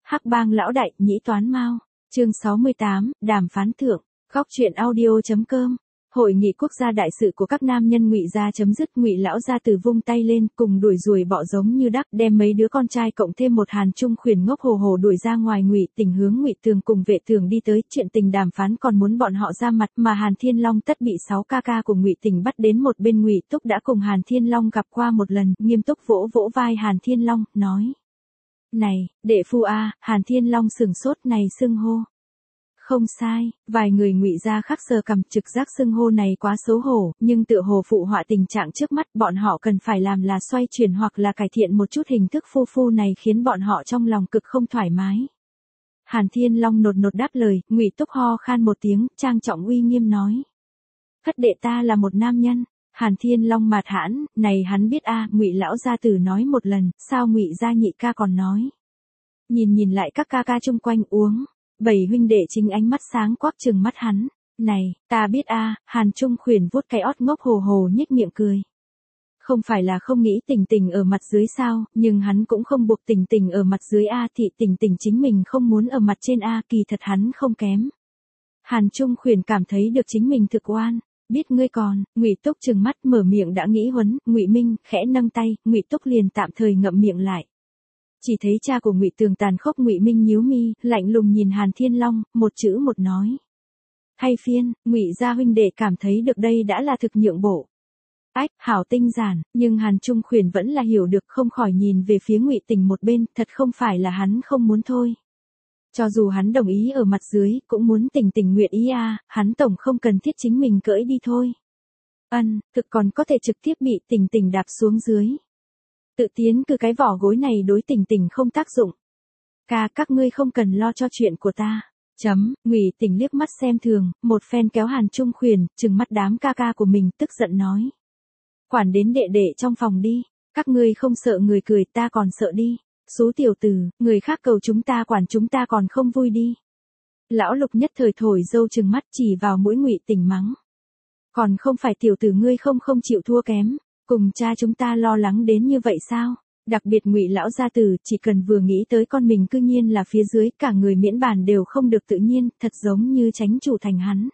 Hắc Bang lão đại, nhĩ toán mao. Chương 68, đàm phán thượng. Góc truyện audio.com. Hội nghị quốc gia đại sự của các nam nhân Ngụy gia chấm dứt. Ngụy lão gia từ vung tay lên, cùng đuổi ruồi bọ giống như đắc, đem mấy đứa con trai cộng thêm một Hàn Trung khuyển ngốc hồ hồ đuổi ra ngoài. Ngụy Tình hướng Ngụy Tường cùng Vệ Tường đi tới, chuyện tình đàm phán còn muốn bọn họ ra mặt, mà Hàn Thiên Long tất bị 6 ca ca của Ngụy Tình bắt đến một bên. Ngụy Túc đã cùng Hàn Thiên Long gặp qua một lần, nghiêm túc vỗ vỗ vai Hàn Thiên Long, nói: "Này, đệ phu a." Hàn Thiên Long sừng sốt, này xưng hô. Không sai, vài người Ngụy gia khắc sờ cằm, trực giác xưng hô này quá xấu hổ, nhưng tựa hồ phụ họa tình trạng trước mắt, bọn họ cần phải làm là xoay chuyển hoặc là cải thiện một chút hình thức phu phu này, khiến bọn họ trong lòng cực không thoải mái. Hàn Thiên Long nột nột đáp lời. Ngụy Túc ho khan một tiếng, trang trọng uy nghiêm nói: "Thất đệ ta là một nam nhân." Hàn Thiên Long mạt hãn, này hắn biết a, Ngụy lão gia tử nói một lần, sao Ngụy gia nhị ca còn nói. Nhìn lại các ca ca chung quanh uống. 7 huynh đệ chính ánh mắt sáng quắc trừng mắt hắn. "Này, ta biết a." Hàn Trung khuyển vuốt cái ót ngốc hồ hồ nhếch miệng cười. Không phải là không nghĩ Tình Tình ở mặt dưới sao, nhưng hắn cũng không buộc Tình Tình ở mặt dưới a, thì Tình Tình chính mình không muốn ở mặt trên a, kỳ thật hắn không kém. Hàn Trung khuyển cảm thấy được chính mình thực oan. "Biết ngươi còn." Ngụy Túc trừng mắt mở miệng đã nghĩ huấn. Ngụy Minh khẽ nâng tay, Ngụy Túc liền tạm thời ngậm miệng lại. Chỉ thấy cha của Ngụy Tường tàn khốc. Ngụy Minh nhíu mi, lạnh lùng nhìn Hàn Thiên Long, một chữ một nói: "Thay phiên." Ngụy gia huynh đệ cảm thấy được đây đã là thực nhượng bộ. Ách, hảo tinh giản, nhưng Hàn Trung khuyển vẫn là hiểu được, không khỏi nhìn về phía Ngụy Tình một bên, thật không phải là hắn không muốn thôi. Cho dù hắn đồng ý ở mặt dưới, cũng muốn Tình Tình nguyện ý a, hắn tổng không cần thiết chính mình cưỡi đi thôi. Thực còn có thể trực tiếp bị Tình Tình đạp xuống dưới. Tự tiến cử cái vỏ gối này đối Tình Tình không tác dụng. Các ngươi không cần lo cho chuyện của ta. Ngụy Tình liếc mắt xem thường, một phen kéo Hàn Trung khuyển, trừng mắt đám ca ca của mình, tức giận nói: "Quản đến đệ đệ trong phòng đi, các ngươi không sợ người cười, ta còn sợ đi. Số tiểu tử, người khác cầu chúng ta quản chúng ta còn không vui đi." Lão Lục nhất thời thổi dâu trừng mắt chỉ vào mũi Ngụy Tình mắng: "Còn không phải tiểu tử ngươi không chịu thua kém, cùng cha chúng ta lo lắng đến như vậy sao?" Đặc biệt Ngụy lão gia tử, chỉ cần vừa nghĩ tới con mình cư nhiên là phía dưới, cả người miễn bàn đều không được tự nhiên, thật giống như tránh chủ thành hắn.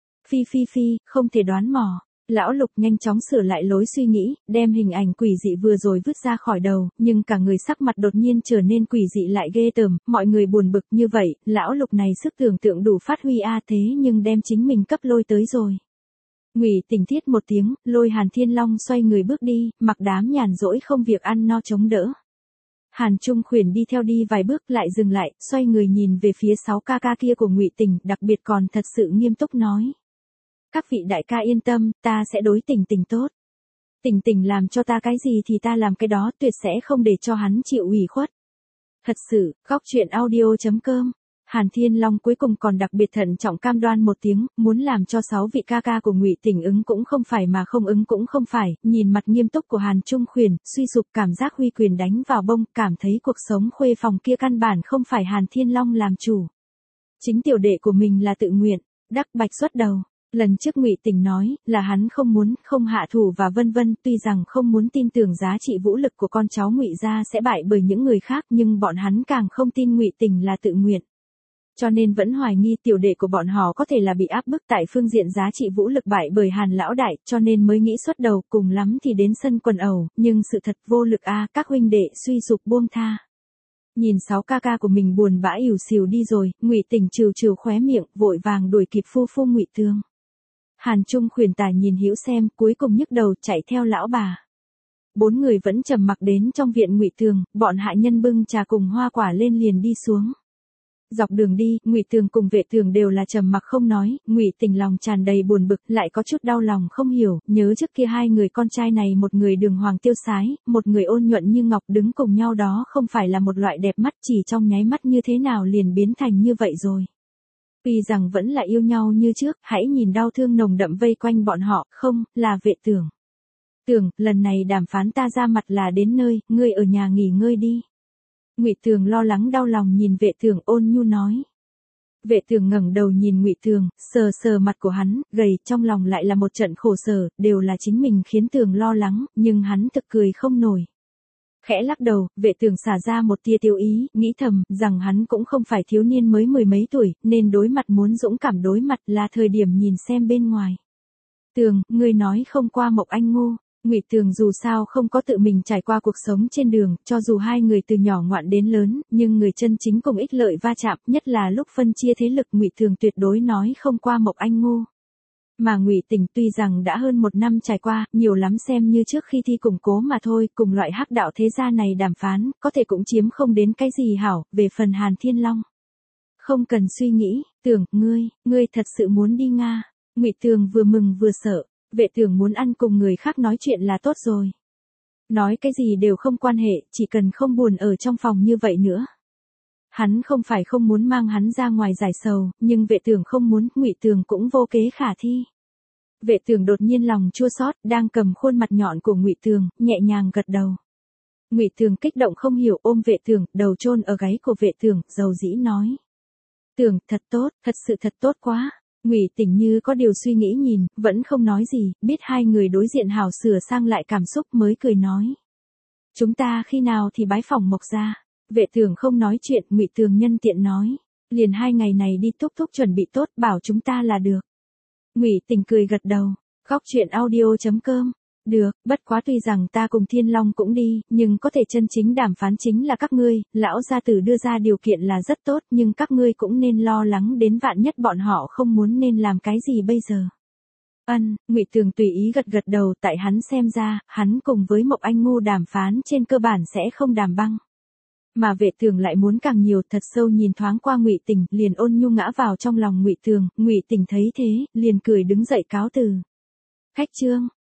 Phi, không thể đoán mò. Lão Lục nhanh chóng sửa lại lối suy nghĩ, đem hình ảnh quỷ dị vừa rồi vứt ra khỏi đầu, nhưng cả người sắc mặt đột nhiên trở nên quỷ dị lại ghê tởm, mọi người buồn bực như vậy, Lão Lục này sức tưởng tượng đủ phát huy a, thế nhưng đem chính mình cấp lôi tới rồi. Ngụy Tình thiết một tiếng, lôi Hàn Thiên Long xoay người bước đi, mặc đám nhàn rỗi không việc ăn no chống đỡ. Hàn Trung khuyển đi theo đi vài bước lại dừng lại, xoay người nhìn về phía 6 ca ca kia của Ngụy Tình, đặc biệt còn thật sự nghiêm túc nói: "Các vị đại ca yên tâm, ta sẽ đối Tình Tình tốt. Tình Tình làm cho ta cái gì thì ta làm cái đó, tuyệt sẽ không để cho hắn chịu ủy khuất." Thật sự, góc truyện audio.com. Hàn Thiên Long cuối cùng còn đặc biệt thận trọng cam đoan một tiếng, muốn làm cho 6 vị ca ca của Ngụy Tình ứng cũng không phải mà không ứng cũng không phải, nhìn mặt nghiêm túc của Hàn Trung khuyển, suy sụp cảm giác huy quyền đánh vào bông, cảm thấy cuộc sống khuê phòng kia căn bản không phải Hàn Thiên Long làm chủ. Chính tiểu đệ của mình là tự nguyện. Đắc Bạch xuất đầu. Lần trước Ngụy Tình nói là hắn không muốn, không hạ thủ và vân vân, tuy rằng không muốn tin tưởng giá trị vũ lực của con cháu Ngụy gia sẽ bại bởi những người khác, nhưng bọn hắn càng không tin Ngụy Tình là tự nguyện. Cho nên vẫn hoài nghi tiểu đệ của bọn họ có thể là bị áp bức tại phương diện giá trị vũ lực bại bởi Hàn lão đại, cho nên mới nghĩ xuất đầu, cùng lắm thì đến sân quần ẩu, nhưng sự thật vô lực a, các huynh đệ suy sụp buông tha. Nhìn 6 ca ca của mình buồn bã ỉu xìu đi rồi, Ngụy Tình trừ khóe miệng, vội vàng đuổi kịp phu Ngụy Tường. Hàn Trung khuyển tài nhìn hữu xem, cuối cùng nhức đầu chạy theo lão bà. 4 người vẫn trầm mặc đến trong viện Ngụy Tường, bọn hạ nhân bưng trà cùng hoa quả lên liền đi xuống. Dọc đường đi, Ngụy Tường cùng Vệ Tường đều là trầm mặc không nói, Ngụy Tình lòng tràn đầy buồn bực, lại có chút đau lòng không hiểu, nhớ trước kia hai người con trai này, một người đường hoàng tiêu sái, một người ôn nhuận như ngọc, đứng cùng nhau đó không phải là một loại đẹp mắt, chỉ trong nháy mắt như thế nào liền biến thành như vậy rồi. Tuy rằng vẫn là yêu nhau như trước, hãy nhìn đau thương nồng đậm vây quanh bọn họ, không, là Vệ Tường. Tường, lần này đàm phán ta ra mặt là đến nơi, ngươi ở nhà nghỉ ngơi đi. Ngụy Tường lo lắng đau lòng nhìn Vệ Tường, ôn nhu nói. Vệ Tường ngẩng đầu nhìn Ngụy Tường, sờ mặt của hắn, gầy, trong lòng lại là một trận khổ sở, đều là chính mình khiến Tường lo lắng, nhưng hắn thực cười không nổi. Khẽ lắc đầu, Vệ Tường xả ra một tia tiêu ý, nghĩ thầm rằng hắn cũng không phải thiếu niên mới mười mấy tuổi, nên đối mặt muốn dũng cảm đối mặt là thời điểm nhìn xem bên ngoài. Tường, ngươi nói không qua Mộc Anh ngu. Ngụy Tường dù sao không có tự mình trải qua cuộc sống trên đường, cho dù hai người từ nhỏ ngoạn đến lớn, nhưng người chân chính cùng ích lợi va chạm, nhất là lúc phân chia thế lực, Ngụy Tường tuyệt đối nói không qua Mộc Anh ngu. Mà Ngụy Tình tuy rằng đã hơn một năm trải qua, nhiều lắm xem như trước khi thi củng cố mà thôi, cùng loại hắc đạo thế gia này đàm phán, có thể cũng chiếm không đến cái gì hảo, về phần Hàn Thiên Long. Không cần suy nghĩ, Tường, ngươi thật sự muốn đi Nga. Ngụy Tường vừa mừng vừa sợ. Vệ Tường muốn ăn cùng người khác nói chuyện là tốt rồi. Nói cái gì đều không quan hệ, chỉ cần không buồn ở trong phòng như vậy nữa. Hắn không phải không muốn mang hắn ra ngoài giải sầu, nhưng Vệ Tường không muốn, Ngụy Tường cũng vô kế khả thi. Vệ Tường đột nhiên lòng chua xót, đang cầm khuôn mặt nhọn của Ngụy Tường, nhẹ nhàng gật đầu. Ngụy Tường kích động không hiểu, ôm Vệ Tường, đầu chôn ở gáy của Vệ Tường, dầu dĩ nói: "Tường, thật tốt, thật sự thật tốt quá." Ngụy Tình như có điều suy nghĩ nhìn, vẫn không nói gì, biết hai người đối diện hảo sửa sang lại cảm xúc mới cười nói: "Chúng ta khi nào thì bái phỏng Mộc gia?" Vệ Tường không nói chuyện, Ngụy Tường nhân tiện nói: "Liền 2 ngày này đi, thúc thúc chuẩn bị tốt, bảo chúng ta là được." Ngụy Tình cười gật đầu. Khóc chuyện audio.com. Được, bất quá tuy rằng ta cùng Thiên Long cũng đi, nhưng có thể chân chính đàm phán chính là các ngươi, lão gia tử đưa ra điều kiện là rất tốt, nhưng các ngươi cũng nên lo lắng đến vạn nhất bọn họ không muốn nên làm cái gì bây giờ. Ngụy Tường tùy ý gật gật đầu, tại hắn xem ra, hắn cùng với Mộc Anh ngu đàm phán trên cơ bản sẽ không đàm băng. Mà Vệ Tường lại muốn càng nhiều, thật sâu nhìn thoáng qua Ngụy Tình, liền ôn nhu ngã vào trong lòng Ngụy Tường, Ngụy Tình thấy thế, liền cười đứng dậy cáo từ. Khách trương.